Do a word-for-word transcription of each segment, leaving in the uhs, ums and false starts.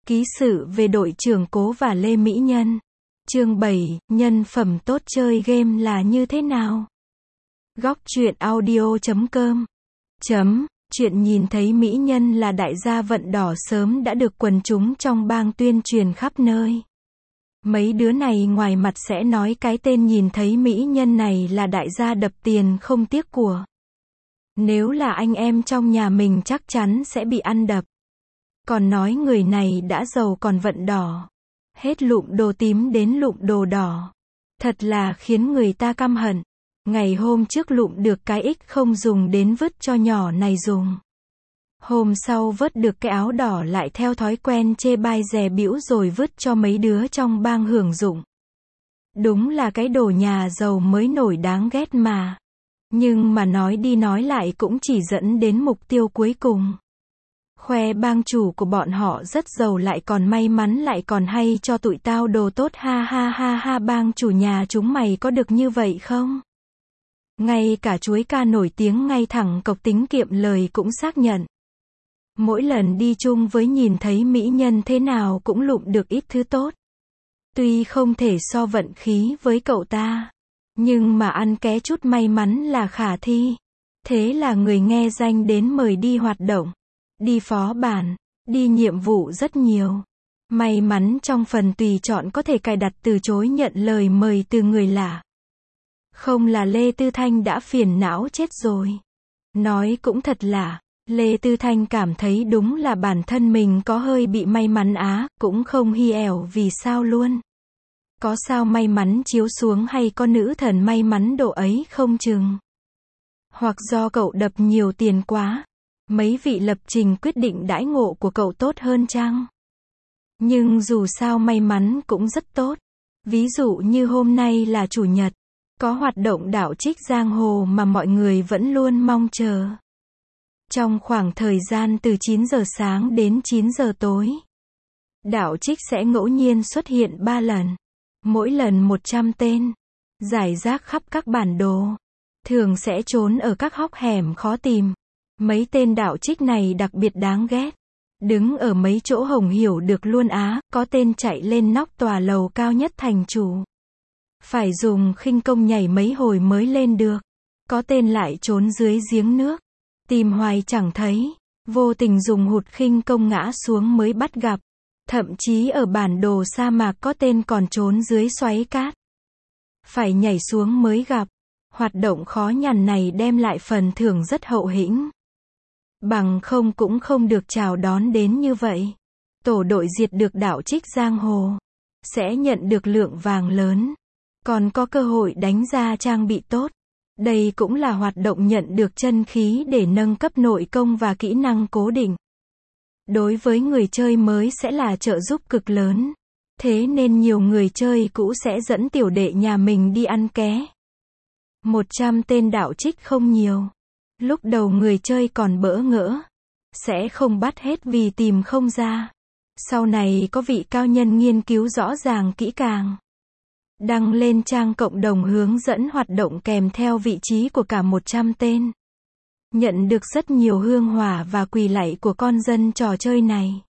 Ký sự về đội trưởng Cố và Lê Mỹ Nhân. Chương bảy, nhân phẩm tốt chơi game là như thế nào? Góc truyện audio chấm com chấm Chuyện nhìn thấy Mỹ Nhân là đại gia vận đỏ sớm đã được quần chúng trong bang tuyên truyền khắp nơi. Mấy đứa này ngoài mặt sẽ nói cái tên nhìn thấy Mỹ Nhân này là đại gia đập tiền không tiếc của. Nếu là anh em trong nhà mình chắc chắn sẽ bị ăn đập. Còn nói người này đã giàu còn vận đỏ. Hết lụm đồ tím đến lụm đồ đỏ. Thật là khiến người ta căm hận. Ngày hôm trước lụm được cái ích không dùng đến vứt cho nhỏ này dùng. Hôm sau vớt được cái áo đỏ lại theo thói quen chê bai dè bĩu rồi vứt cho mấy đứa trong bang hưởng dụng. Đúng là cái đồ nhà giàu mới nổi đáng ghét mà. Nhưng mà nói đi nói lại cũng chỉ dẫn đến mục tiêu cuối cùng. Khoe bang chủ của bọn họ rất giàu lại còn may mắn lại còn hay cho tụi tao đồ tốt ha ha ha ha bang chủ nhà chúng mày có được như vậy không? Ngay cả chuối ca nổi tiếng ngay thẳng cộc tính kiệm lời cũng xác nhận. Mỗi lần đi chung với nhìn thấy Mỹ Nhân thế nào cũng lụm được ít thứ tốt. Tuy không thể so vận khí với cậu ta, nhưng mà ăn ké chút may mắn là khả thi. Thế là người nghe danh đến mời đi hoạt động, đi phó bản, đi nhiệm vụ rất nhiều. May mắn trong phần tùy chọn có thể cài đặt từ chối nhận lời mời từ người lạ. Không là Lê Tư Thanh đã phiền não chết rồi. Nói cũng thật lạ, Lê Tư Thanh cảm thấy đúng là bản thân mình có hơi bị may mắn á, cũng không hi ẻo vì sao luôn. Có sao may mắn chiếu xuống hay có nữ thần may mắn độ ấy không chừng. Hoặc do cậu đập nhiều tiền quá. Mấy vị lập trình quyết định đãi ngộ của cậu tốt hơn chăng? Nhưng dù sao may mắn cũng rất tốt. Ví dụ như hôm nay là chủ nhật. Có hoạt động đảo trích giang hồ mà mọi người vẫn luôn mong chờ. Trong khoảng thời gian từ chín giờ sáng đến chín giờ tối. Đảo trích sẽ ngẫu nhiên xuất hiện ba lần. Mỗi lần một trăm tên. Rải rác khắp các bản đồ. Thường sẽ trốn ở các hốc hẻm khó tìm. Mấy tên đạo trích này đặc biệt đáng ghét. Đứng ở mấy chỗ hồng hiểu được luôn á, có tên chạy lên nóc tòa lầu cao nhất thành chủ. Phải dùng khinh công nhảy mấy hồi mới lên được. Có tên lại trốn dưới giếng nước. Tìm hoài chẳng thấy. Vô tình dùng hụt khinh công ngã xuống mới bắt gặp. Thậm chí ở bản đồ sa mạc có tên còn trốn dưới xoáy cát. Phải nhảy xuống mới gặp. Hoạt động khó nhằn này đem lại phần thưởng rất hậu hĩnh. Bằng không cũng không được chào đón đến như vậy. Tổ đội diệt được đảo trích giang hồ. Sẽ nhận được lượng vàng lớn. Còn có cơ hội đánh ra trang bị tốt. Đây cũng là hoạt động nhận được chân khí để nâng cấp nội công và kỹ năng cố định. Đối với người chơi mới sẽ là trợ giúp cực lớn. Thế nên nhiều người chơi cũ sẽ dẫn tiểu đệ nhà mình đi ăn ké. một trăm tên đạo trích không nhiều. Lúc đầu người chơi còn bỡ ngỡ. Sẽ không bắt hết vì tìm không ra. Sau này có vị cao nhân nghiên cứu rõ ràng kỹ càng. Đăng lên trang cộng đồng hướng dẫn hoạt động kèm theo vị trí của cả một trăm tên. Nhận được rất nhiều hương hỏa và quỳ lạy của con dân trò chơi này.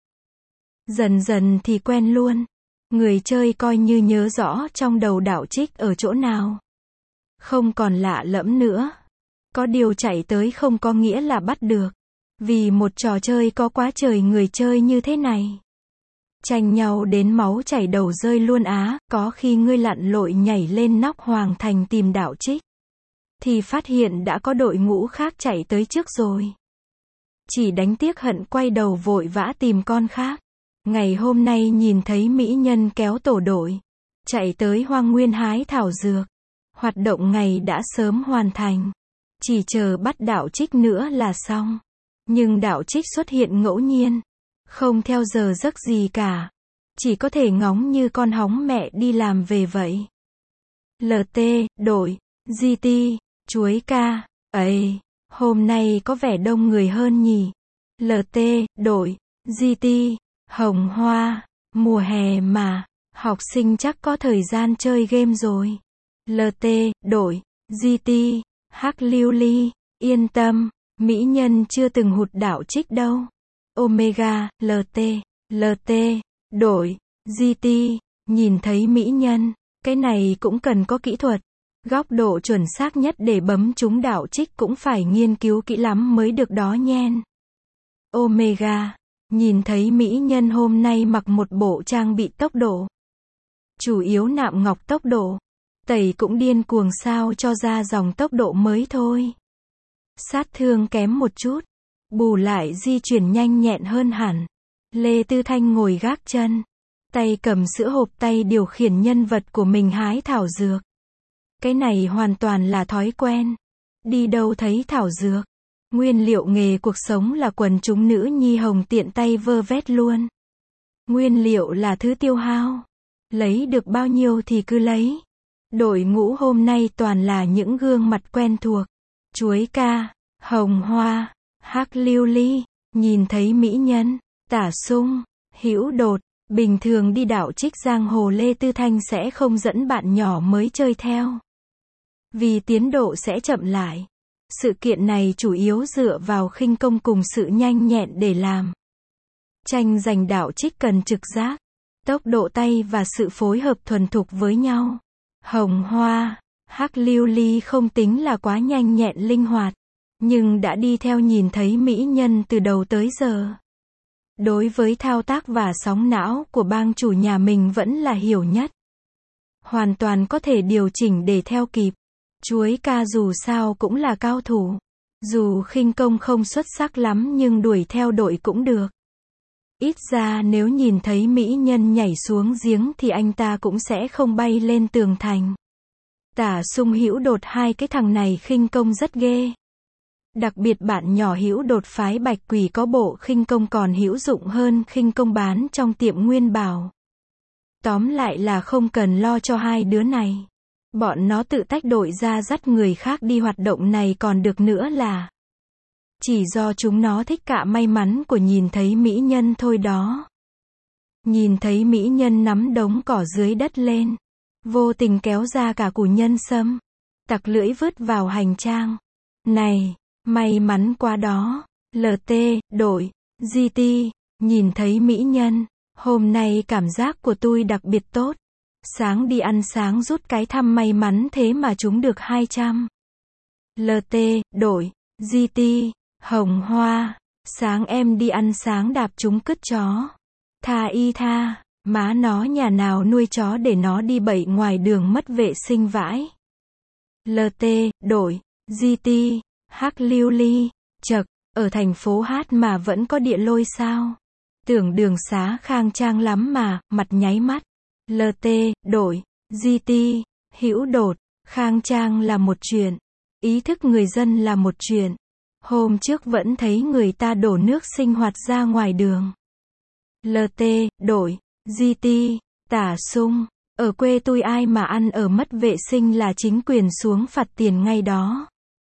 Dần dần thì quen luôn. Người chơi coi như nhớ rõ trong đầu đạo trích ở chỗ nào. Không còn lạ lẫm nữa. Có điều chạy tới không có nghĩa là bắt được. Vì một trò chơi có quá trời người chơi như thế này. Tranh nhau đến máu chảy đầu rơi luôn á, có khi ngươi lặn lội nhảy lên nóc hoàng thành tìm đảo trích. Thì phát hiện đã có đội ngũ khác chạy tới trước rồi. Chỉ đánh tiếc hận quay đầu vội vã tìm con khác. Ngày hôm nay nhìn thấy Mỹ Nhân kéo tổ đội. Chạy tới hoang nguyên hái thảo dược. Hoạt động ngày đã sớm hoàn thành. Chỉ chờ bắt đảo trích nữa là xong. Nhưng đảo trích xuất hiện ngẫu nhiên. Không theo giờ giấc gì cả. Chỉ có thể ngóng như con hóng mẹ đi làm về vậy. lờ tê, đội, giê tê, chuối ca, ấy, hôm nay có vẻ đông người hơn nhỉ. lờ tê, đội, giê tê, hồng hoa, mùa hè mà, học sinh chắc có thời gian chơi game rồi. lờ tê, đội, giê tê, hắc lưu ly, yên tâm, Mỹ Nhân chưa từng hụt đảo trích đâu. Omega, lờ tê, lờ tê, đổi, giê tê, nhìn thấy mỹ nhân. Cái này cũng cần có kỹ thuật. Góc độ chuẩn xác nhất để bấm trúng đạo trích cũng phải nghiên cứu kỹ lắm mới được đó nhen. Omega, nhìn thấy mỹ nhân hôm nay mặc một bộ trang bị tốc độ. Chủ yếu nạm ngọc tốc độ. Tẩy cũng điên cuồng sao cho ra dòng tốc độ mới thôi. Sát thương kém một chút. Bù lại di chuyển nhanh nhẹn hơn hẳn. Lê Tư Thanh ngồi gác chân. Tay cầm sữa hộp, tay điều khiển nhân vật của mình hái thảo dược. Cái này hoàn toàn là thói quen. Đi đâu thấy thảo dược. Nguyên liệu nghề cuộc sống là quần chúng nữ nhi hồng tiện tay vơ vét luôn. Nguyên liệu là thứ tiêu hao. Lấy được bao nhiêu thì cứ lấy. Đội ngũ hôm nay toàn là những gương mặt quen thuộc. Chuối ca, hồng hoa, hắc lưu ly, nhìn thấy mỹ nhân, tả sung, hữu đột. Bình thường đi đạo trích giang hồ Lê Tư Thanh sẽ không dẫn bạn nhỏ mới chơi theo. Vì tiến độ sẽ chậm lại. Sự kiện này chủ yếu dựa vào khinh công cùng sự nhanh nhẹn để làm. Tranh giành đạo trích cần trực giác, tốc độ tay và sự phối hợp thuần thục với nhau. Hồng hoa, hắc lưu ly không tính là quá nhanh nhẹn linh hoạt, nhưng đã đi theo nhìn thấy mỹ nhân từ đầu tới giờ. Đối với thao tác và sóng não của bang chủ nhà mình vẫn là hiểu nhất. Hoàn toàn có thể điều chỉnh để theo kịp. Chuối ca dù sao cũng là cao thủ. Dù khinh công không xuất sắc lắm nhưng đuổi theo đội cũng được. Ít ra nếu nhìn thấy mỹ nhân nhảy xuống giếng thì anh ta cũng sẽ không bay lên tường thành. Tả sung hữu đột, hai cái thằng này khinh công rất ghê. Đặc biệt bạn nhỏ hữu đột phái bạch quỷ có bộ khinh công còn hữu dụng hơn khinh công bán trong tiệm Nguyên Bảo. Tóm lại là không cần lo cho hai đứa này. Bọn nó tự tách đội ra dắt người khác đi hoạt động này còn được nữa là. Chỉ do chúng nó thích cạ may mắn của nhìn thấy mỹ nhân thôi đó. Nhìn thấy mỹ nhân nắm đống cỏ dưới đất lên. Vô tình kéo ra cả củ nhân sâm. Tặc lưỡi vứt vào hành trang. Này, may mắn quá đó. lờ tê, đội, giê tê, nhìn thấy mỹ nhân. Hôm nay cảm giác của tôi đặc biệt tốt. Sáng đi ăn sáng rút cái thăm may mắn thế mà trúng được hai trăm. lờ tê, đổi, giê tê, hồng hoa, sáng em đi ăn sáng đạp trúng cứt chó. Tha y tha, má nó nhà nào nuôi chó để nó đi bậy ngoài đường mất vệ sinh vãi. lờ tê, đổi, giê tê, hắc lưu ly, chậc, ở thành phố hát mà vẫn có địa lôi sao? Tưởng đường xá khang trang lắm mà, mặt nháy mắt. lờ tê, đổi, giê tê, hữu đột, khang trang là một chuyện. Ý thức người dân là một chuyện. Hôm trước vẫn thấy người ta đổ nước sinh hoạt ra ngoài đường. lờ tê, đổi, giê tê, tả sung, ở quê tôi ai mà ăn ở mất vệ sinh là chính quyền xuống phạt tiền ngay đó.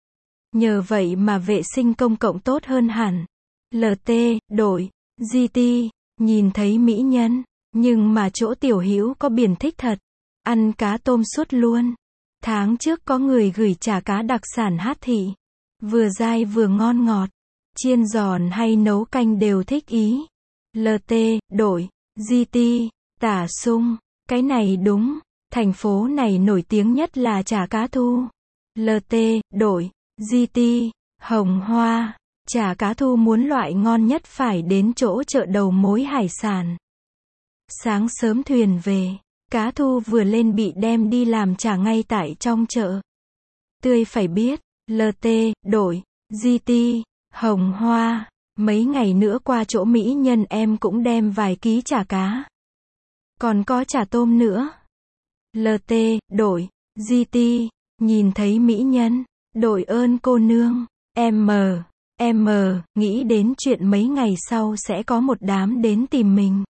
Nhờ vậy mà vệ sinh công cộng tốt hơn hẳn. lờ tê, đổi, giê tê, nhìn thấy mỹ nhân, nhưng mà chỗ tiểu hữu có biển thích thật. Ăn cá tôm suốt luôn. Tháng trước có người gửi chả cá đặc sản Hát Thị. Vừa dai vừa ngon ngọt. Chiên giòn hay nấu canh đều thích ý. lờ tê, đổi, giê tê, tả sung, cái này đúng. Thành phố này nổi tiếng nhất là chả cá thu. lờ tê, đổi, giê tê, hồng hoa, chả cá thu muốn loại ngon nhất phải đến chỗ chợ đầu mối hải sản. Sáng sớm thuyền về, cá thu vừa lên bị đem đi làm chả ngay tại trong chợ. Tươi phải biết, lờ tê, đổi, giê tê, hồng hoa, mấy ngày nữa qua chỗ mỹ nhân em cũng đem vài ký chả cá. Còn có chả tôm nữa. lờ tê, đổi, giê tê, nhìn thấy mỹ nhân, đội ơn cô nương, em mờ, em mờ, nghĩ đến chuyện mấy ngày sau sẽ có một đám đến tìm mình.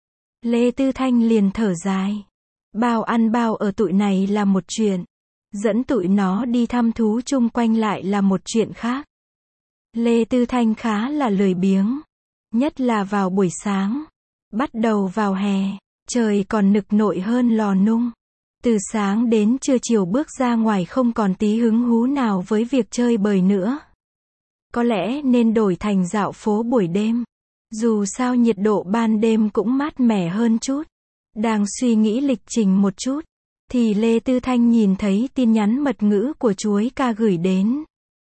Lê Tư Thanh liền thở dài. Bao ăn bao ở tụi này là một chuyện. Dẫn tụi nó đi thăm thú chung quanh lại là một chuyện khác. Lê Tư Thanh khá là lười biếng. Nhất là vào buổi sáng. Bắt đầu vào hè, trời còn nực nội hơn lò nung. Từ sáng đến trưa chiều bước ra ngoài không còn tí hứng hú nào với việc chơi bời nữa. Có lẽ nên đổi thành dạo phố buổi đêm. Dù sao nhiệt độ ban đêm cũng mát mẻ hơn chút. Đang suy nghĩ lịch trình một chút, thì Lê Tư Thanh nhìn thấy tin nhắn mật ngữ của chuối ca gửi đến.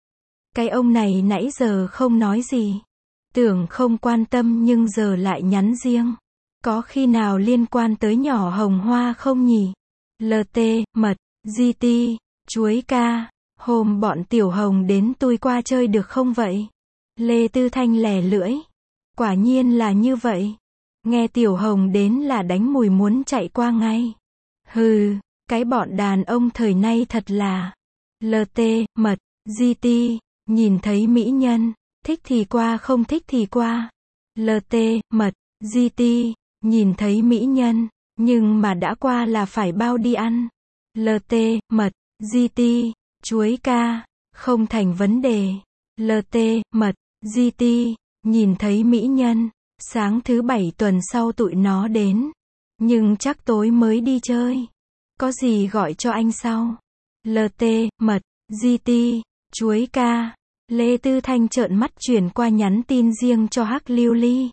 Cái ông này nãy giờ không nói gì. Tưởng không quan tâm nhưng giờ lại nhắn riêng. Có khi nào liên quan tới nhỏ Hồng Hoa không nhỉ? lờ tê, mật, giê tê, chuối ca. Hôm bọn Tiểu Hồng đến tôi qua chơi được không vậy? Lê Tư Thanh lè lưỡi. Quả nhiên là như vậy. Nghe Tiểu Hồng đến là đánh mùi muốn chạy qua ngay. Hừ, cái bọn đàn ông thời nay thật là. lờ tê, mật, giê tê, nhìn thấy mỹ nhân, thích thì qua không thích thì qua. lờ tê, mật, giê tê, nhìn thấy mỹ nhân, nhưng mà đã qua là phải bao đi ăn. lờ tê, mật, giê tê, chuối ca, không thành vấn đề. lờ tê, mật, giê tê, nhìn thấy mỹ nhân, sáng thứ bảy tuần sau tụi nó đến. Nhưng chắc tối mới đi chơi. Có gì gọi cho anh sau. lờ tê, mật, giê tê, chuối ca. Lê Tư Thanh trợn mắt chuyển qua nhắn tin riêng cho Hắc Lưu Ly.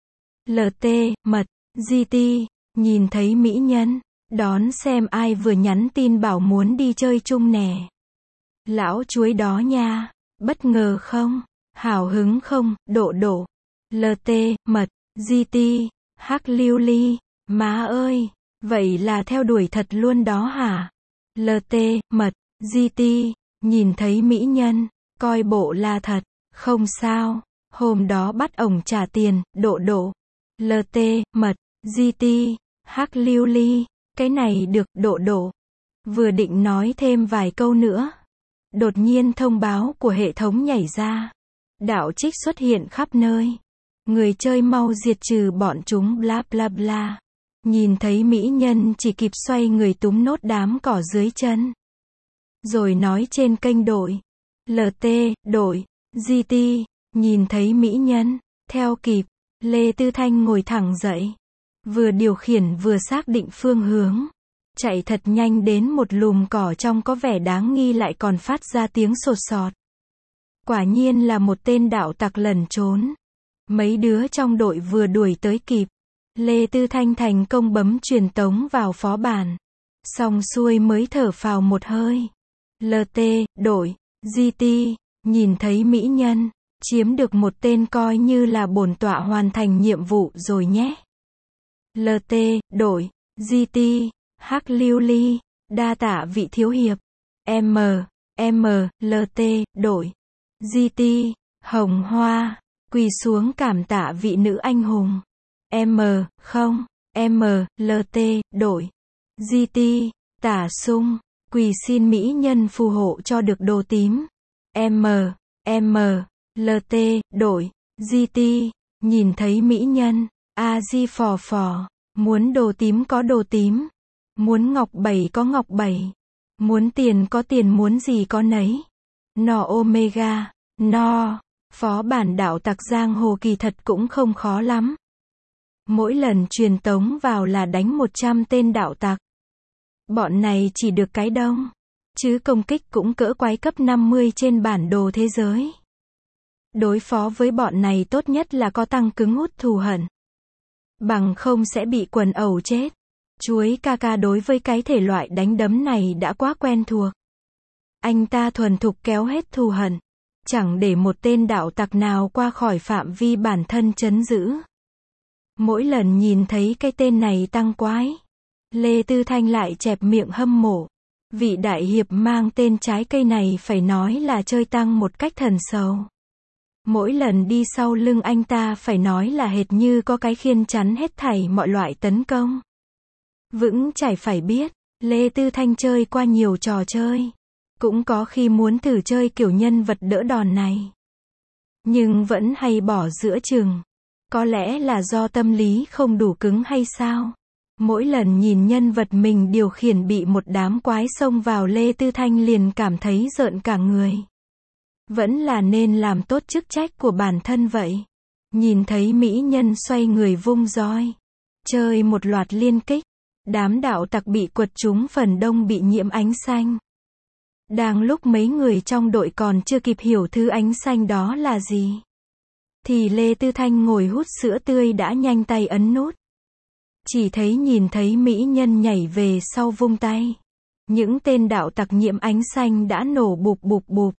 lờ tê, mật, giê tê, nhìn thấy mỹ nhân, đón xem ai vừa nhắn tin bảo muốn đi chơi chung nè. Lão chuối đó nha, bất ngờ không? Hào hứng không? Độ độ. lờ tê, mật, giê tê, Hắc Lưu Ly, má ơi, vậy là theo đuổi thật luôn đó hả? lờ tê, mật, giê tê, nhìn thấy mỹ nhân, coi bộ là thật, không sao, hôm đó bắt ổng trả tiền, độ độ. lờ tê, mật, giê tê, Hắc Lưu Ly, cái này được, độ độ. Vừa định nói thêm vài câu nữa. Đột nhiên thông báo của hệ thống nhảy ra. Đạo trích xuất hiện khắp nơi. Người chơi mau diệt trừ bọn chúng bla bla bla. Nhìn thấy mỹ nhân chỉ kịp xoay người túm nốt đám cỏ dưới chân. Rồi nói trên kênh đội. lờ tê, đội, giê tê, nhìn thấy mỹ nhân, theo kịp. Lê Tư Thanh ngồi thẳng dậy. Vừa điều khiển vừa xác định phương hướng. Chạy thật nhanh đến một lùm cỏ trong có vẻ đáng nghi lại còn phát ra tiếng sột sọt. Quả nhiên là một tên đạo tặc lẩn trốn. Mấy đứa trong đội vừa đuổi tới kịp. Lê Tư Thanh thành công bấm truyền tống vào phó bản. Xong xuôi mới thở phào một hơi. lờ tê, đội, giê tê, nhìn thấy mỹ nhân, chiếm được một tên coi như là bổn tọa hoàn thành nhiệm vụ rồi nhé. lờ tê, đội, giê tê, Hắc Lưu Ly, đa tạ vị thiếu hiệp. M, M, lờ tê, đội, giê tê, Hồng Hoa, quỳ xuống cảm tạ vị nữ anh hùng. M, không, M, lờ tê, đội, giê tê, Tả Sung, quỳ xin mỹ nhân phù hộ cho được đồ tím. M, M, lờ tê, đội, giê tê, nhìn thấy mỹ nhân, A Di phò phò, muốn đồ tím có đồ tím. Muốn ngọc bảy có ngọc bảy. Muốn tiền có tiền, muốn gì có nấy. No Omega, no. Phó bản đạo tặc giang hồ kỳ thật cũng không khó lắm. Mỗi lần truyền tống vào là đánh một trăm tên đạo tặc. Bọn này chỉ được cái đông. Chứ công kích cũng cỡ quái cấp năm mươi trên bản đồ thế giới. Đối phó với bọn này tốt nhất là có tăng cứng hút thù hận. Bằng không sẽ bị quần ẩu chết. Chuối ca ca đối với cái thể loại đánh đấm này đã quá quen thuộc. Anh ta thuần thục kéo hết thù hận. Chẳng để một tên đạo tặc nào qua khỏi phạm vi bản thân trấn giữ. Mỗi lần nhìn thấy cái tên này tăng quái, Lê Tư Thanh lại chẹp miệng hâm mộ. Vị đại hiệp mang tên trái cây này phải nói là chơi tăng một cách thần sầu. Mỗi lần đi sau lưng anh ta phải nói là hệt như có cái khiên chắn hết thảy mọi loại tấn công. Vững chãi phải biết, Lê Tư Thanh chơi qua nhiều trò chơi. Cũng có khi muốn thử chơi kiểu nhân vật đỡ đòn này. Nhưng vẫn hay bỏ giữa chừng. Có lẽ là do tâm lý không đủ cứng hay sao? Mỗi lần nhìn nhân vật mình điều khiển bị một đám quái xông vào, Lê Tư Thanh liền cảm thấy rợn cả người. Vẫn là nên làm tốt chức trách của bản thân vậy. Nhìn thấy mỹ nhân xoay người vung roi. Chơi một loạt liên kích. Đám đạo tặc bị quật trúng phần đông bị nhiễm ánh xanh. Đang lúc mấy người trong đội còn chưa kịp hiểu thứ ánh xanh đó là gì. thì Lê Tư Thanh ngồi hút sữa tươi đã nhanh tay ấn nút. Chỉ thấy nhìn thấy mỹ nhân nhảy về sau vung tay. Những tên đạo tặc nhiễm ánh xanh đã nổ bụp bụp bụp.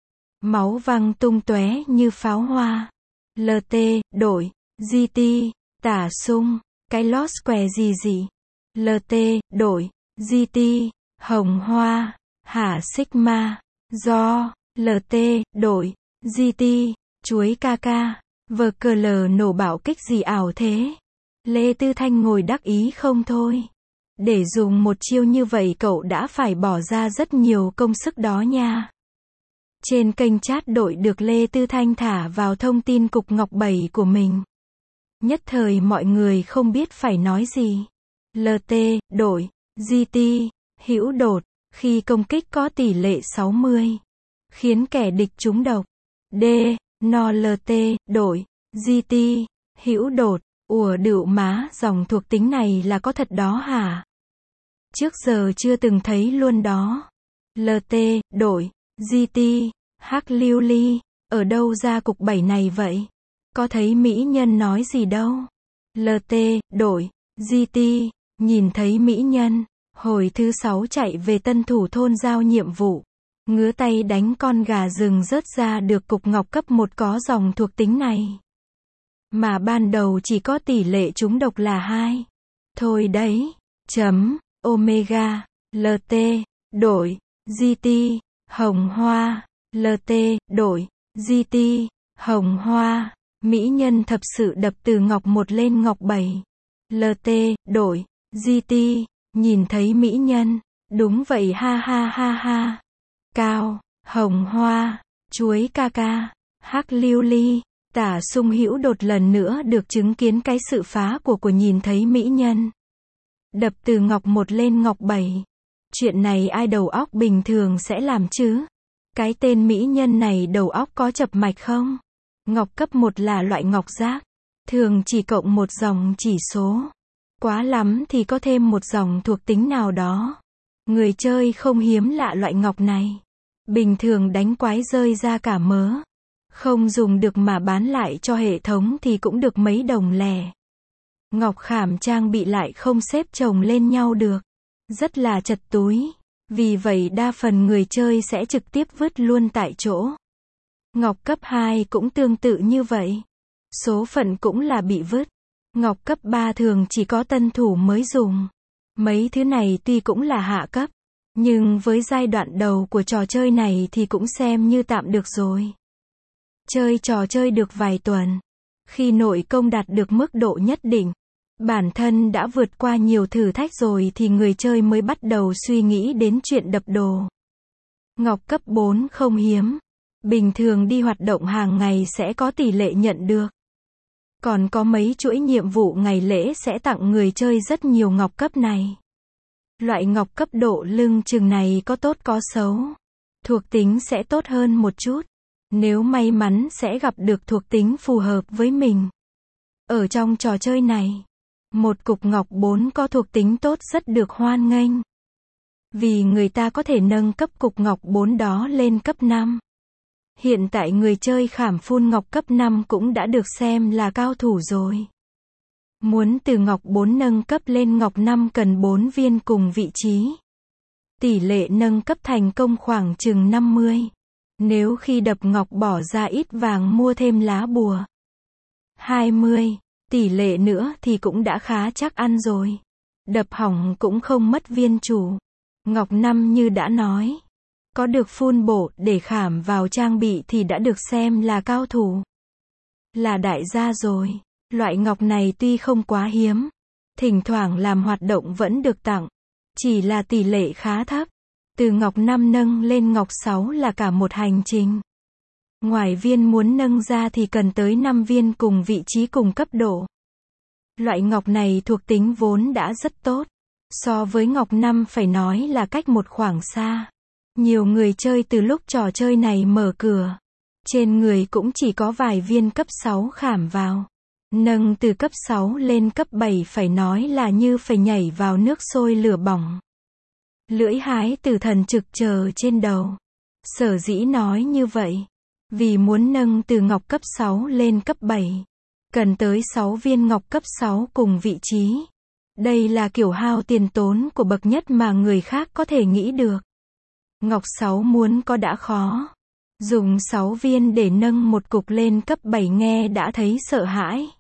Máu văng tung tóe như pháo hoa. lờ tê, đổi, giê tê, tả sung, cái lót square gì gì. lờ tê, đổi, giê tê, hồng hoa, hả sigma, do, lờ tê, đổi, giê tê, chuối ca ca, vờ cờ lờ nổ bạo kích gì ảo thế. Lê Tư Thanh ngồi đắc ý không thôi. Để dùng một chiêu như vậy cậu đã phải bỏ ra rất nhiều công sức đó nha. Trên kênh chat đội được Lê Tư Thanh thả vào thông tin cục ngọc bảy của mình. Nhất thời mọi người không biết phải nói gì. lờ tê, đổi, giê tê, hữu đột, khi công kích có tỷ lệ sáu mươi. Khiến kẻ địch trúng độc. D, no lờ tê, đổi, giê tê, hữu đột, ủa đựu má, dòng thuộc tính này là có thật đó hả? Trước giờ chưa từng thấy luôn đó. lờ tê, đổi, giê tê, hắc lưu ly, ở đâu ra cục bảy này vậy? Có thấy mỹ nhân nói gì đâu. lờ tê, đổi, giê tê, nhìn thấy mỹ nhân, hồi thứ sáu chạy về tân thủ thôn giao nhiệm vụ. Ngứa tay đánh con gà rừng rớt ra được cục ngọc cấp một có dòng thuộc tính này. Mà ban đầu chỉ có tỷ lệ trúng độc là hai. Thôi đấy. Chấm, omega, lờ tê, đổi, giê tê, hồng hoa, lờ tê, đổi, giê tê, hồng hoa. Mỹ nhân thập sự đập từ ngọc một lên ngọc bảy. lờ tê, đổi, giê tê, nhìn thấy mỹ nhân. Đúng vậy ha ha ha ha. Cao, hồng hoa, chuối ca ca, hắc lưu ly, tả sung hữu đột lần nữa được chứng kiến cái sự phá của của nhìn thấy mỹ nhân. Đập từ ngọc một lên ngọc bảy. Chuyện này ai đầu óc bình thường sẽ làm chứ? Cái tên mỹ nhân này đầu óc có chập mạch không? Ngọc cấp một là loại ngọc giác. Thường chỉ cộng một dòng chỉ số. Quá lắm thì có thêm một dòng thuộc tính nào đó. Người chơi không hiếm lạ loại ngọc này. Bình thường đánh quái rơi ra cả mớ. Không dùng được mà bán lại cho hệ thống thì cũng được mấy đồng lẻ. Ngọc khảm trang bị lại không xếp chồng lên nhau được. Rất là chật túi. Vì vậy đa phần người chơi sẽ trực tiếp vứt luôn tại chỗ. Ngọc cấp hai cũng tương tự như vậy. Số phận cũng là bị vứt. Ngọc cấp ba thường chỉ có tân thủ mới dùng. Mấy thứ này tuy cũng là hạ cấp. Nhưng với giai đoạn đầu của trò chơi này thì cũng xem như tạm được rồi. Chơi trò chơi được vài tuần. Khi nội công đạt được mức độ nhất định, bản thân đã vượt qua nhiều thử thách rồi thì người chơi mới bắt đầu suy nghĩ đến chuyện đập đồ. Ngọc cấp bốn không hiếm. Bình thường đi hoạt động hàng ngày sẽ có tỷ lệ nhận được. Còn có mấy chuỗi nhiệm vụ ngày lễ sẽ tặng người chơi rất nhiều ngọc cấp này. Loại ngọc cấp độ lưng chừng này có tốt có xấu. Thuộc tính sẽ tốt hơn một chút. Nếu may mắn sẽ gặp được thuộc tính phù hợp với mình. Ở trong trò chơi này, một cục ngọc bốn có thuộc tính tốt rất được hoan nghênh. Vì người ta có thể nâng cấp cục ngọc bốn đó lên cấp năm. Hiện tại người chơi khảm phun ngọc cấp năm cũng đã được xem là cao thủ rồi. Muốn từ ngọc bốn nâng cấp lên ngọc năm cần bốn viên cùng vị trí. Tỷ lệ nâng cấp thành công khoảng chừng năm mươi. Nếu khi đập ngọc bỏ ra ít vàng mua thêm lá bùa. hai mươi. Tỷ lệ nữa thì cũng đã khá chắc ăn rồi. Đập hỏng cũng không mất viên chủ. Ngọc năm như đã nói. Có được phun bổ để khảm vào trang bị thì đã được xem là cao thủ. Là đại gia rồi. Loại ngọc này tuy không quá hiếm. Thỉnh thoảng làm hoạt động vẫn được tặng. Chỉ là tỷ lệ khá thấp. Từ ngọc năm nâng lên ngọc sáu là cả một hành trình. Ngoài viên muốn nâng ra thì cần tới năm viên cùng vị trí cùng cấp độ. Loại ngọc này thuộc tính vốn đã rất tốt. So với ngọc năm phải nói là cách một khoảng xa. Nhiều người chơi từ lúc trò chơi này mở cửa. Trên người cũng chỉ có vài viên cấp sáu khảm vào. Nâng từ cấp sáu lên cấp bảy phải nói là như phải nhảy vào nước sôi lửa bỏng. Lưỡi hái từ thần trực chờ trên đầu. Sở dĩ nói như vậy. Vì muốn nâng từ ngọc cấp sáu lên cấp bảy, cần tới sáu viên ngọc cấp sáu cùng vị trí. Đây là kiểu hao tiền tốn của bậc nhất mà người khác có thể nghĩ được. Ngọc sáu muốn có đã khó. Dùng sáu viên để nâng một cục lên cấp bảy nghe đã thấy sợ hãi.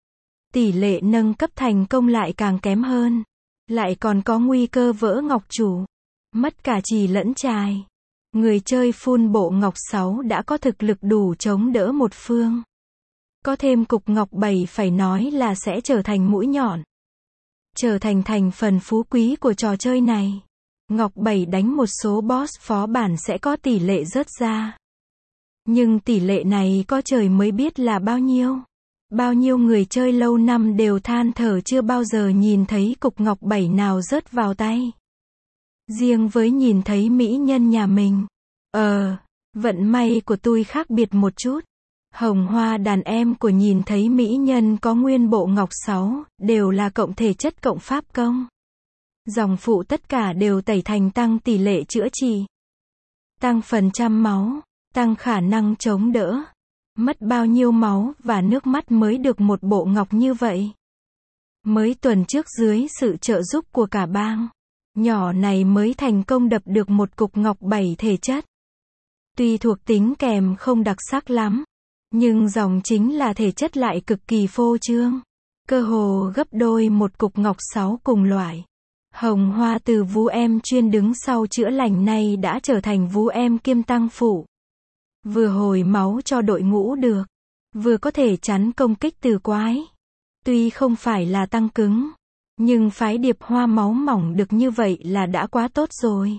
Tỷ lệ nâng cấp thành công lại càng kém hơn. Lại còn có nguy cơ vỡ ngọc chủ. Mất cả chì lẫn chài. Người chơi full bộ ngọc sáu đã có thực lực đủ chống đỡ một phương. Có thêm cục ngọc bảy phải nói là sẽ trở thành mũi nhọn. Trở thành thành phần phú quý của trò chơi này. Ngọc bảy đánh một số boss phó bản sẽ có tỷ lệ rớt ra. Nhưng tỷ lệ này có trời mới biết là bao nhiêu. Bao nhiêu người chơi lâu năm đều than thở chưa bao giờ nhìn thấy cục ngọc bảy nào rớt vào tay. Riêng với nhìn thấy mỹ nhân nhà mình. Ờ, vận may của tôi khác biệt một chút. Hồng hoa đàn em của nhìn thấy mỹ nhân có nguyên bộ ngọc sáu, đều là cộng thể chất cộng pháp công. Dòng phụ tất cả đều tẩy thành tăng tỷ lệ chữa trị. Tăng phần trăm máu, tăng khả năng chống đỡ. Mất bao nhiêu máu và nước mắt mới được một bộ ngọc như vậy. Mới tuần trước dưới sự trợ giúp của cả bang, nhỏ này mới thành công đập được một cục ngọc bảy thể chất. Tuy thuộc tính kèm không đặc sắc lắm, nhưng dòng chính là thể chất lại cực kỳ phô trương. Cơ hồ gấp đôi một cục ngọc sáu cùng loại. Hồng hoa từ vú em chuyên đứng sau chữa lành này đã trở thành vú em kiêm tăng phụ. Vừa hồi máu cho đội ngũ được, vừa có thể chắn công kích từ quái. Tuy không phải là tăng cứng, nhưng phái điệp hoa máu mỏng được như vậy là đã quá tốt rồi.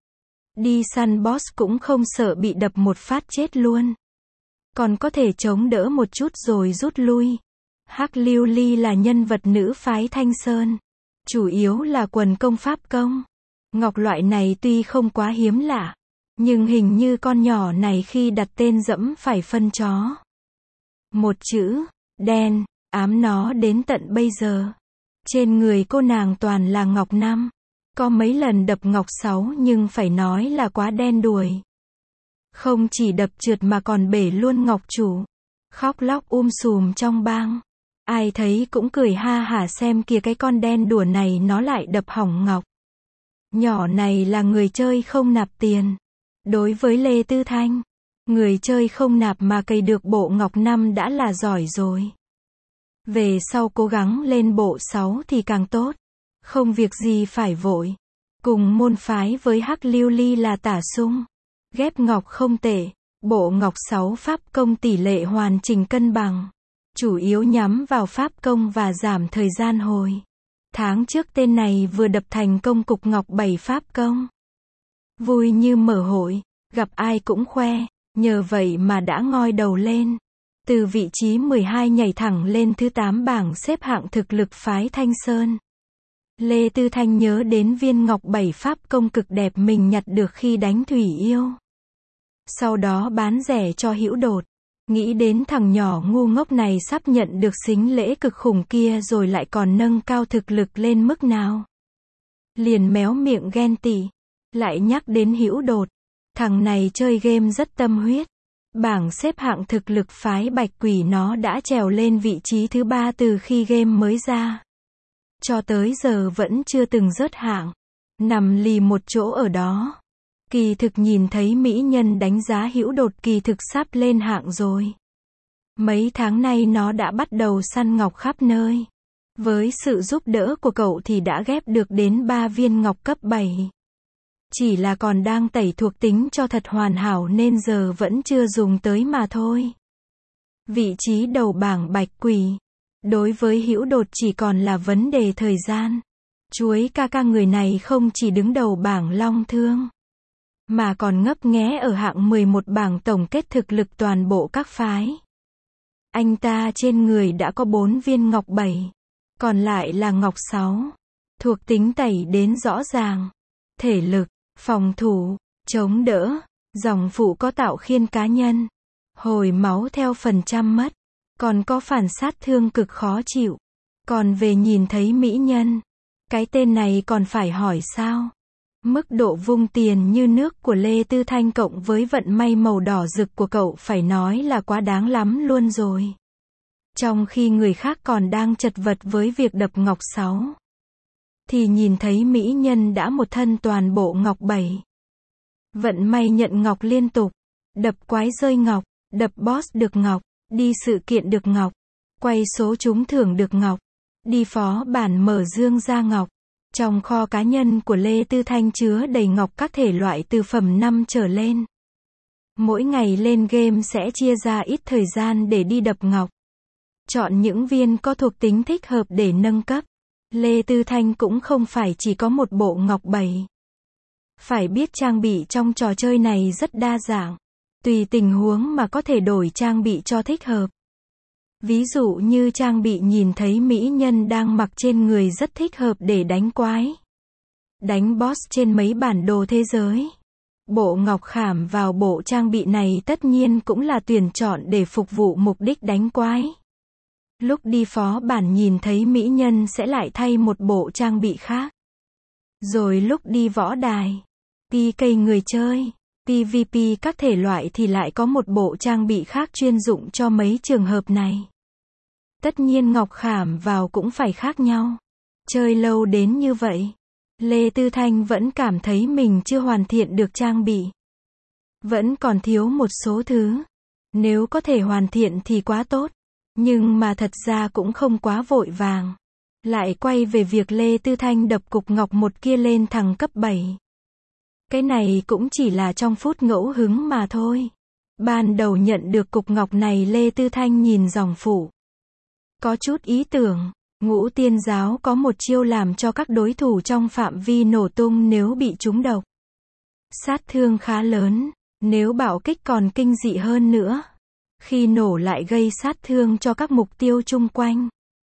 Đi săn boss cũng không sợ bị đập một phát chết luôn. Còn có thể chống đỡ một chút rồi rút lui. Hắc Lưu Ly là nhân vật nữ phái Thanh Sơn. Chủ yếu là quần công pháp công. Ngọc loại này tuy không quá hiếm lạ, nhưng hình như con nhỏ này khi đặt tên dẫm phải phân chó. Một chữ, đen, ám nó đến tận bây giờ. Trên người cô nàng toàn là ngọc năm. Có mấy lần đập ngọc sáu nhưng phải nói là quá đen đuổi. Không chỉ đập trượt mà còn bể luôn ngọc chủ. Khóc lóc um sùm trong bang. Ai thấy cũng cười ha hả xem kìa cái con đen đùa này nó lại đập hỏng ngọc. Nhỏ này là người chơi không nạp tiền. Đối với Lê Tư Thanh, người chơi không nạp mà cày được bộ ngọc năm đã là giỏi rồi. Về sau cố gắng lên bộ sáu thì càng tốt. Không việc gì phải vội. Cùng môn phái với Hắc Lưu Ly là tả sung. Ghép ngọc không tệ. Bộ ngọc sáu pháp công tỷ lệ hoàn chỉnh cân bằng. Chủ yếu nhắm vào pháp công và giảm thời gian hồi. Tháng trước tên này vừa đập thành công cục ngọc bảy pháp công. Vui như mở hội, gặp ai cũng khoe, nhờ vậy mà đã ngoi đầu lên. Từ vị trí mười hai nhảy thẳng lên thứ tám bảng xếp hạng thực lực phái Thanh Sơn. Lê Tư Thanh nhớ đến viên ngọc bảy pháp công cực đẹp mình nhặt được khi đánh Thủy Yêu. Sau đó bán rẻ cho Hữu Đột. Nghĩ đến thằng nhỏ ngu ngốc này sắp nhận được sính lễ cực khủng kia rồi lại còn nâng cao thực lực lên mức nào. Liền méo miệng ghen tị. Lại nhắc đến Hữu Đột. Thằng này chơi game rất tâm huyết. Bảng xếp hạng thực lực phái Bạch Quỷ nó đã trèo lên vị trí thứ ba từ khi game mới ra. Cho tới giờ vẫn chưa từng rớt hạng. Nằm lì một chỗ ở đó. Kỳ thực nhìn thấy mỹ nhân đánh giá Hữu Đột kỳ thực sắp lên hạng rồi. Mấy tháng nay nó đã bắt đầu săn ngọc khắp nơi. Với sự giúp đỡ của cậu thì đã ghép được đến ba viên ngọc cấp bảy. Chỉ là còn đang tẩy thuộc tính cho thật hoàn hảo nên giờ vẫn chưa dùng tới mà thôi. Vị trí đầu bảng Bạch Quỷ. Đối với Hữu Đột chỉ còn là vấn đề thời gian. Chuối ca ca người này không chỉ đứng đầu bảng Long Thương, mà còn ngấp nghé ở hạng mười một bảng tổng kết thực lực toàn bộ các phái. Anh ta trên người đã có bốn viên ngọc bảy. Còn lại là ngọc sáu. Thuộc tính tẩy đến rõ ràng. Thể lực, phòng thủ, chống đỡ, dòng phụ có tạo khiên cá nhân. Hồi máu theo phần trăm mất. Còn có phản sát thương cực khó chịu. Còn về nhìn thấy mỹ nhân. Cái tên này còn phải hỏi sao? Mức độ vung tiền như nước của Lê Tư Thanh cộng với vận may màu đỏ rực của cậu phải nói là quá đáng lắm luôn rồi. Trong khi người khác còn đang chật vật với việc đập ngọc sáu, thì nhìn thấy mỹ nhân đã một thân toàn bộ ngọc bảy. Vận may nhận ngọc liên tục, đập quái rơi ngọc, đập boss được ngọc, đi sự kiện được ngọc, quay số trúng thưởng được ngọc, đi phó bản mở dương ra ngọc. Trong kho cá nhân của Lê Tư Thanh chứa đầy ngọc các thể loại từ phẩm năm trở lên. Mỗi ngày lên game sẽ chia ra ít thời gian để đi đập ngọc. Chọn những viên có thuộc tính thích hợp để nâng cấp. Lê Tư Thanh cũng không phải chỉ có một bộ ngọc bảy. Phải biết trang bị trong trò chơi này rất đa dạng. Tùy tình huống mà có thể đổi trang bị cho thích hợp. Ví dụ như trang bị nhìn thấy mỹ nhân đang mặc trên người rất thích hợp để đánh quái, đánh boss trên mấy bản đồ thế giới. Bộ ngọc khảm vào bộ trang bị này tất nhiên cũng là tuyển chọn để phục vụ mục đích đánh quái. Lúc đi phó bản nhìn thấy mỹ nhân sẽ lại thay một bộ trang bị khác. Rồi lúc đi võ đài, pê ca người chơi, pê vê pê các thể loại thì lại có một bộ trang bị khác chuyên dụng cho mấy trường hợp này. Tất nhiên ngọc khảm vào cũng phải khác nhau. Chơi lâu đến như vậy, Lê Tư Thanh vẫn cảm thấy mình chưa hoàn thiện được trang bị. Vẫn còn thiếu một số thứ. Nếu có thể hoàn thiện thì quá tốt. Nhưng mà thật ra cũng không quá vội vàng. Lại quay về việc Lê Tư Thanh đập cục ngọc một kia lên thằng cấp bảy. Cái này cũng chỉ là trong phút ngẫu hứng mà thôi. Ban đầu nhận được cục ngọc này Lê Tư Thanh nhìn dòng phụ. Có chút ý tưởng, Ngũ Tiên Giáo có một chiêu làm cho các đối thủ trong phạm vi nổ tung nếu bị trúng độc. Sát thương khá lớn, nếu bạo kích còn kinh dị hơn nữa. Khi nổ lại gây sát thương cho các mục tiêu chung quanh.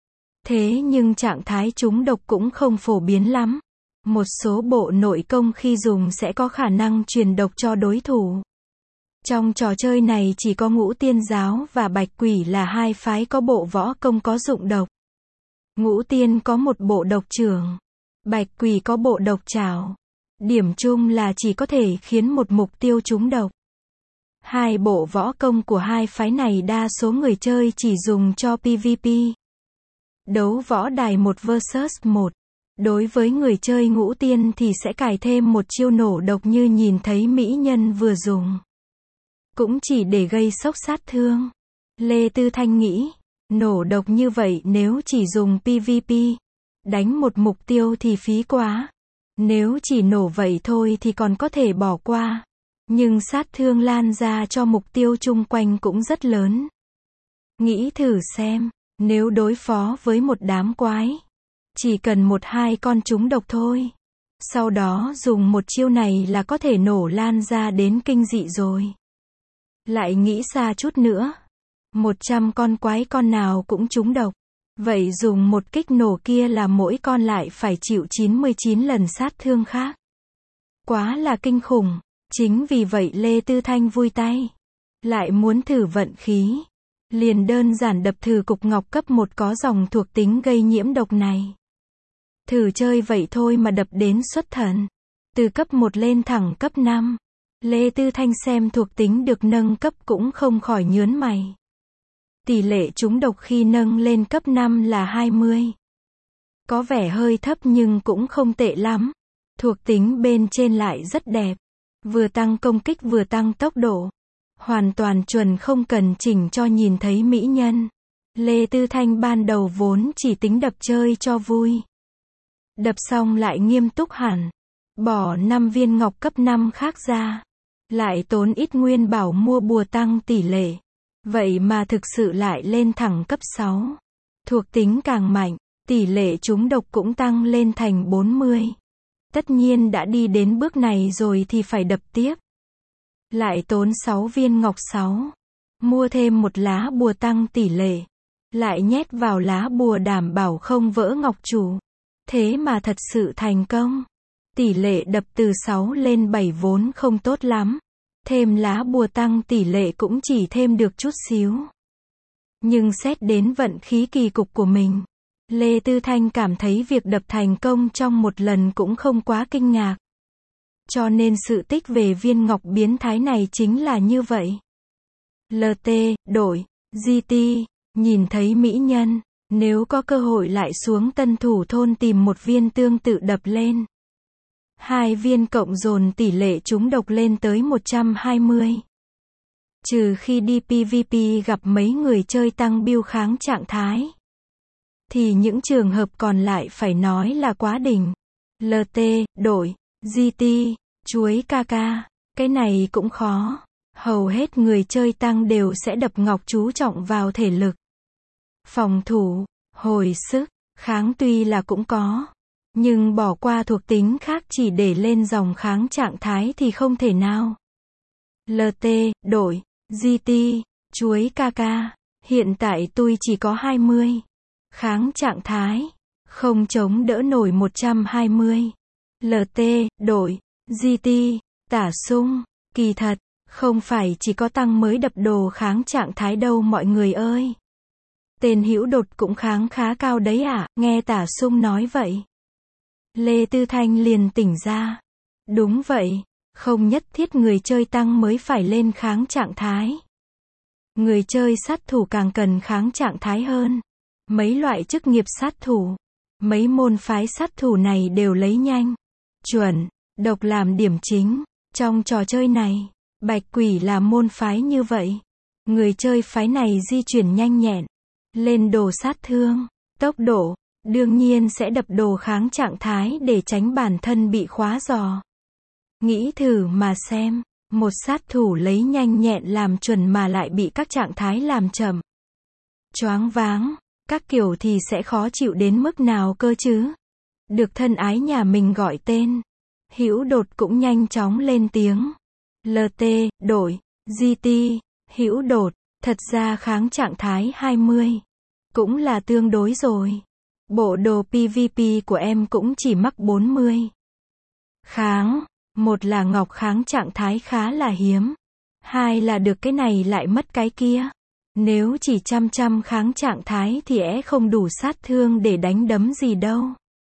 Thế nhưng trạng thái trúng độc cũng không phổ biến lắm. Một số bộ nội công khi dùng sẽ có khả năng truyền độc cho đối thủ. Trong trò chơi này chỉ có Ngũ Tiên Giáo và Bạch Quỷ là hai phái có bộ võ công có dụng độc. Ngũ Tiên có một bộ độc chưởng, Bạch Quỷ có bộ độc trảo. Điểm chung là chỉ có thể khiến một mục tiêu trúng độc. Hai bộ võ công của hai phái này đa số người chơi chỉ dùng cho pê vê pê. Đấu võ đài một versus một. Đối với người chơi Ngũ Tiên thì sẽ cài thêm một chiêu nổ độc như nhìn thấy mỹ nhân vừa dùng. Cũng chỉ để gây sốc sát thương. Lê Tư Thanh nghĩ, nổ độc như vậy nếu chỉ dùng pê vê pê, đánh một mục tiêu thì phí quá. Nếu chỉ nổ vậy thôi thì còn có thể bỏ qua. Nhưng sát thương lan ra cho mục tiêu chung quanh cũng rất lớn. Nghĩ thử xem, nếu đối phó với một đám quái, chỉ cần một hai con trúng độc thôi. Sau đó dùng một chiêu này là có thể nổ lan ra đến kinh dị rồi. Lại nghĩ xa chút nữa. một trăm con quái con nào cũng trúng độc. Vậy dùng một kích nổ kia là mỗi con lại phải chịu chín mươi chín lần sát thương khác. Quá là kinh khủng. Chính vì vậy Lê Tư Thanh vui tay. Lại muốn thử vận khí. Liền đơn giản đập thử cục ngọc cấp một có dòng thuộc tính gây nhiễm độc này. Thử chơi vậy thôi mà đập đến xuất thần. Từ cấp một lên thẳng cấp năm. Lê Tư Thanh xem thuộc tính được nâng cấp cũng không khỏi nhớn mày. Tỷ lệ trúng độc khi nâng lên cấp năm là hai mươi. Có vẻ hơi thấp nhưng cũng không tệ lắm. Thuộc tính bên trên lại rất đẹp. Vừa tăng công kích vừa tăng tốc độ. Hoàn toàn chuẩn không cần chỉnh cho nhìn thấy mỹ nhân. Lê Tư Thanh ban đầu vốn chỉ tính đập chơi cho vui. Đập xong lại nghiêm túc hẳn. Bỏ năm viên ngọc cấp năm khác ra. Lại tốn ít nguyên bảo mua bùa tăng tỷ lệ. Vậy mà thực sự lại lên thẳng cấp sáu. Thuộc tính càng mạnh, tỷ lệ trúng độc cũng tăng lên thành bốn mươi. Tất nhiên đã đi đến bước này rồi thì phải đập tiếp. Lại tốn sáu viên ngọc sáu. Mua thêm một lá bùa tăng tỷ lệ. Lại nhét vào lá bùa đảm bảo không vỡ ngọc chủ. Thế mà thật sự thành công. Tỷ lệ đập từ sáu lên bảy vốn không tốt lắm. Thêm lá bùa tăng tỷ lệ cũng chỉ thêm được chút xíu. Nhưng xét đến vận khí kỳ cục của mình, Lê Tư Thanh cảm thấy việc đập thành công trong một lần cũng không quá kinh ngạc. Cho nên sự tích về viên ngọc biến thái này chính là như vậy. lờ tê, đổi, giê tê, nhìn thấy mỹ nhân, nếu có cơ hội lại xuống Tân Thủ thôn tìm một viên tương tự đập lên. Hai viên cộng dồn tỷ lệ trúng độc lên tới một trăm hai mươi. Trừ khi đi pê vê pê gặp mấy người chơi tăng build kháng trạng thái. Thì những trường hợp còn lại phải nói là quá đỉnh. lờ tê, đổi, giê tê, chuối ca ca, cái này cũng khó. Hầu hết người chơi tăng đều sẽ đập ngọc chú trọng vào thể lực. Phòng thủ, hồi sức, kháng tuy là cũng có. Nhưng bỏ qua thuộc tính khác chỉ để lên dòng kháng trạng thái thì không thể nào. lờ tê, đổi, giê tê, chuối ca ca, hiện tại tôi chỉ có hai mươi. Kháng trạng thái, không chống đỡ nổi một trăm hai mươi. lờ tê, đổi, giê tê, tả sung, kỳ thật, không phải chỉ có tăng mới đập đồ kháng trạng thái đâu mọi người ơi. Tên hữu đột cũng kháng khá cao đấy ạ, à, nghe tả sung nói vậy. Lê Tư Thanh liền tỉnh ra. Đúng vậy, không nhất thiết người chơi tăng mới phải lên kháng trạng thái. Người chơi sát thủ càng cần kháng trạng thái hơn. Mấy loại chức nghiệp sát thủ, mấy môn phái sát thủ này đều lấy nhanh, chuẩn, độc làm điểm chính. Trong trò chơi này, Bạch Quỷ là môn phái như vậy. Người chơi phái này di chuyển nhanh nhẹn, lên đồ sát thương, tốc độ, đương nhiên sẽ đập đồ kháng trạng thái để tránh bản thân bị khóa giò. Nghĩ thử mà xem, một sát thủ lấy nhanh nhẹn làm chuẩn mà lại bị các trạng thái làm chậm, choáng váng, các kiểu thì sẽ khó chịu đến mức nào cơ chứ. Được thân ái nhà mình gọi tên, hữu đột cũng nhanh chóng lên tiếng. lờ tê, đổi, giê tê, hữu đột, thật ra kháng trạng thái hai mươi. Cũng là tương đối rồi. Bộ đồ pê vê pê của em cũng chỉ mắc bốn mươi. Kháng, một là ngọc kháng trạng thái khá là hiếm. Hai là được cái này lại mất cái kia. Nếu chỉ trăm trăm kháng trạng thái thì é không đủ sát thương để đánh đấm gì đâu.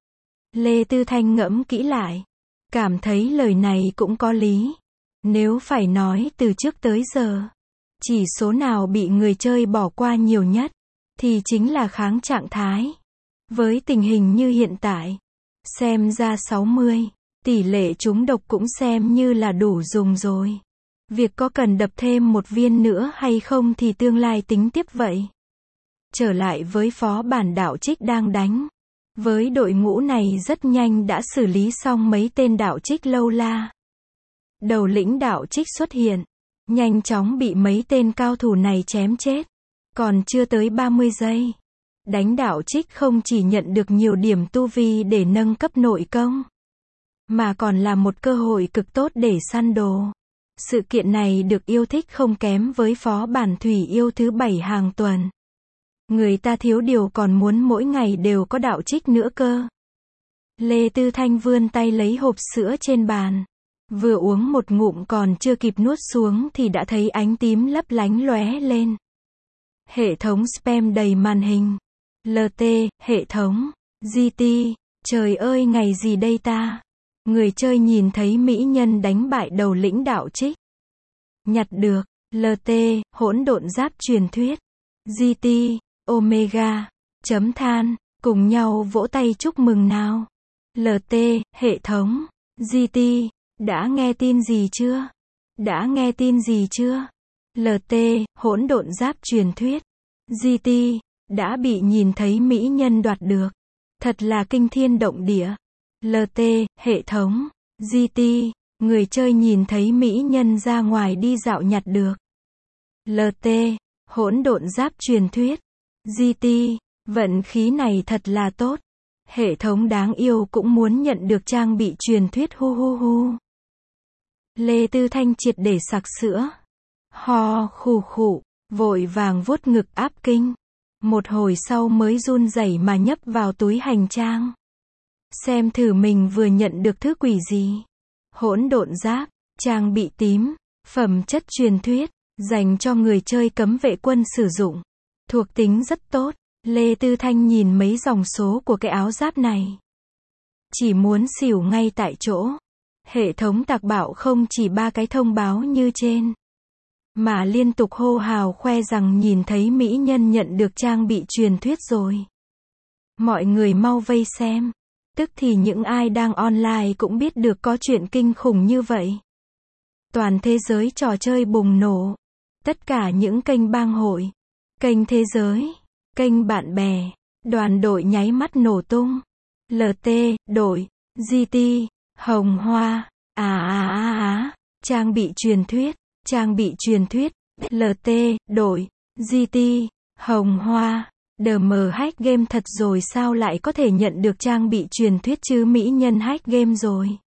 Lê Tư Thanh ngẫm kỹ lại. Cảm thấy lời này cũng có lý. Nếu phải nói từ trước tới giờ, chỉ số nào bị người chơi bỏ qua nhiều nhất, thì chính là kháng trạng thái. Với tình hình như hiện tại, xem ra sáu mươi, tỷ lệ trúng độc cũng xem như là đủ dùng rồi. Việc có cần đập thêm một viên nữa hay không thì tương lai tính tiếp vậy. Trở lại với phó bản đạo trích đang đánh. Với đội ngũ này rất nhanh đã xử lý xong mấy tên đạo trích lâu la. Đầu lĩnh đạo trích xuất hiện, nhanh chóng bị mấy tên cao thủ này chém chết. Còn chưa tới ba mươi giây. Đánh đạo trích không chỉ nhận được nhiều điểm tu vi để nâng cấp nội công, mà còn là một cơ hội cực tốt để săn đồ. Sự kiện này được yêu thích không kém với phó bản thủy yêu thứ bảy hàng tuần. Người ta thiếu điều còn muốn mỗi ngày đều có đạo trích nữa cơ. Lê Tư Thanh vươn tay lấy hộp sữa trên bàn. Vừa uống một ngụm còn chưa kịp nuốt xuống thì đã thấy ánh tím lấp lánh lóe lên. Hệ thống spam đầy màn hình. lờ tê, hệ thống, giê tê, trời ơi ngày gì đây ta? Người chơi nhìn thấy mỹ nhân đánh bại đầu lĩnh đạo trích. Nhặt được, lờ tê, hỗn độn giáp truyền thuyết. giê tê, Omega, chấm than, cùng nhau vỗ tay chúc mừng nào. lờ tê, hệ thống, giê tê, đã nghe tin gì chưa? Đã nghe tin gì chưa? lờ tê, hỗn độn giáp truyền thuyết. giê tê, đã bị nhìn thấy mỹ nhân đoạt được. Thật là kinh thiên động địa. lờ tê, hệ thống, giê tê, người chơi nhìn thấy mỹ nhân ra ngoài đi dạo nhặt được. lờ tê, hỗn độn giáp truyền thuyết. giê tê, vận khí này thật là tốt. Hệ thống đáng yêu cũng muốn nhận được trang bị truyền thuyết hu hu hu. Lê Tư Thanh triệt để sặc sữa. Ho khù khụ, vội vàng vuốt ngực áp kinh. Một hồi sau mới run rẩy mà nhấp vào túi hành trang. Xem thử mình vừa nhận được thứ quỷ gì. Hỗn độn giáp, trang bị tím, phẩm chất truyền thuyết, dành cho người chơi cấm vệ quân sử dụng. Thuộc tính rất tốt. Lê Tư Thanh nhìn mấy dòng số của cái áo giáp này. Chỉ muốn xỉu ngay tại chỗ. Hệ thống tạc bạo không chỉ ba cái thông báo như trên, mà liên tục hô hào khoe rằng nhìn thấy mỹ nhân nhận được trang bị truyền thuyết rồi. Mọi người mau vây xem. Tức thì những ai đang online cũng biết được có chuyện kinh khủng như vậy. Toàn thế giới trò chơi bùng nổ. Tất cả những kênh bang hội, kênh thế giới, kênh bạn bè, đoàn đội nháy mắt nổ tung. lờ tê, đội, giê tê, hồng hoa, à à à à, trang bị truyền thuyết, trang bị truyền thuyết, lờ tê, đội, giê tê, hồng hoa, đờ mờ hack game thật rồi sao lại có thể nhận được trang bị truyền thuyết chứ mỹ nhân hack game rồi.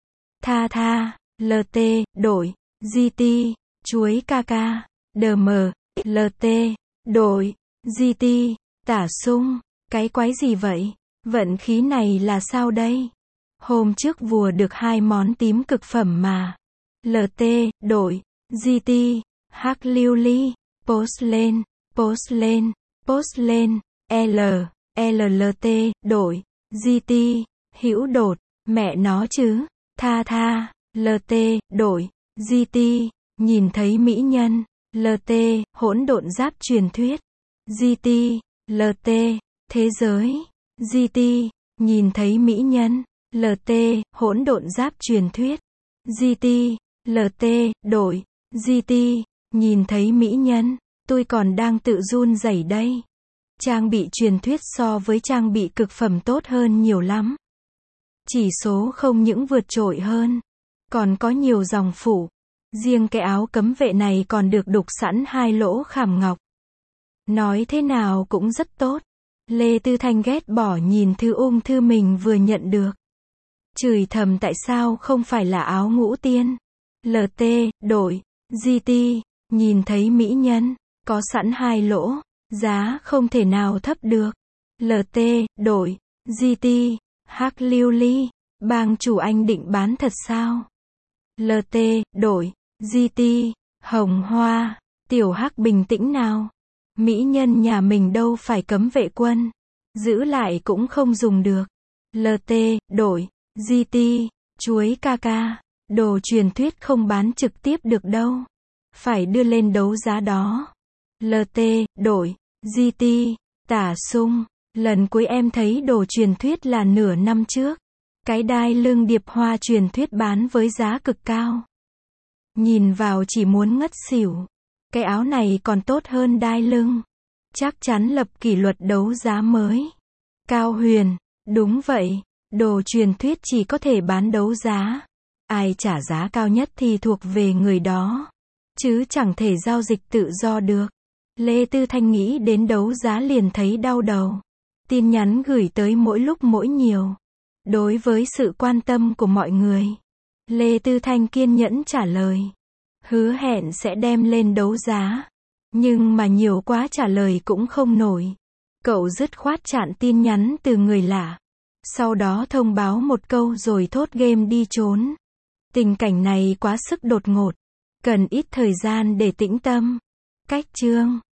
Tha tha, lờ tê, đội, giê tê, chuối ca ca, đờ mờ, lờ tê, đội, giê tê, tả sung, cái quái gì vậy? Vận khí này là sao đây? Hôm trước vùa được hai món tím cực phẩm mà. lờ tê, đội, giê tê, hắc lưu ly, post lên, post lên, post lên, L, L L T, đội, giê tê, hữu đột, mẹ nó chứ, tha tha, lờ tê, đội, giê tê, nhìn thấy mỹ nhân, lờ tê, hỗn độn giáp truyền thuyết, giê tê, lờ tê, thế giới, giê tê, nhìn thấy mỹ nhân, lờ tê, hỗn độn giáp truyền thuyết, giê tê, lờ tê, đội, giê tê, nhìn thấy mỹ nhân, tôi còn đang tự run rẩy đây. Trang bị truyền thuyết so với trang bị cực phẩm tốt hơn nhiều lắm. Chỉ số không những vượt trội hơn, còn có nhiều dòng phủ. Riêng cái áo cấm vệ này còn được đục sẵn hai lỗ khảm ngọc. Nói thế nào cũng rất tốt. Lê Tư Thanh ghét bỏ nhìn thư ung thư mình vừa nhận được. Chửi thầm tại sao không phải là áo ngũ tiên. lờ tê, đội, giê tê, nhìn thấy mỹ nhân, có sẵn hai lỗ, giá không thể nào thấp được. lờ tê, đội, giê tê, hắc lưu ly, bang chủ anh định bán thật sao? lờ tê, đội, giê tê, hồng hoa, tiểu hắc bình tĩnh nào. Mỹ nhân nhà mình đâu phải cấm vệ quân. Giữ lại cũng không dùng được. lờ tê, đội, giê tê, chuối ca ca, đồ truyền thuyết không bán trực tiếp được đâu. Phải đưa lên đấu giá đó. lờ tê, đội, giê tê, tả sung, lần cuối em thấy đồ truyền thuyết là nửa năm trước. Cái đai lưng điệp hoa truyền thuyết bán với giá cực cao. Nhìn vào chỉ muốn ngất xỉu. Cái áo này còn tốt hơn đai lưng. Chắc chắn lập kỷ luật đấu giá mới. Cao Huyền, đúng vậy, đồ truyền thuyết chỉ có thể bán đấu giá. Ai trả giá cao nhất thì thuộc về người đó. Chứ chẳng thể giao dịch tự do được. Lê Tư Thanh nghĩ đến đấu giá liền thấy đau đầu. Tin nhắn gửi tới mỗi lúc mỗi nhiều. Đối với sự quan tâm của mọi người, Lê Tư Thanh kiên nhẫn trả lời. Hứa hẹn sẽ đem lên đấu giá. Nhưng mà nhiều quá trả lời cũng không nổi. Cậu dứt khoát chặn tin nhắn từ người lạ. Sau đó thông báo một câu rồi thốt game đi trốn. Tình cảnh này quá sức đột ngột. Cần ít thời gian để tĩnh tâm. Cách chương